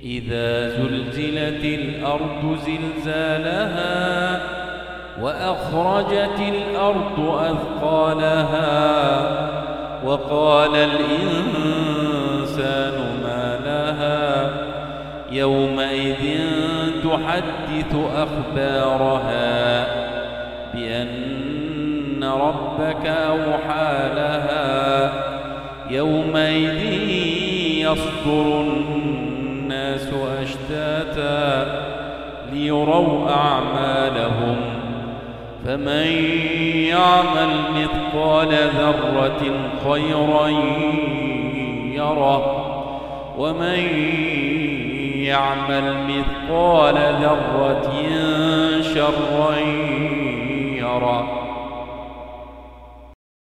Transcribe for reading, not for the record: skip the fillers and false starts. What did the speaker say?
إذا زلزلت الأرض زلزالها وأخرجت الأرض أثقالها وقال الإنسان ما لها يومئذ تحدث أخبارها بأن ربك أوحى لها يومئذ يصدر الناس أشتاتا ليروا أعمالهم فمن يعمل مثقال ذرة خيرا يره ومن يعمل مثقال ذرة شرا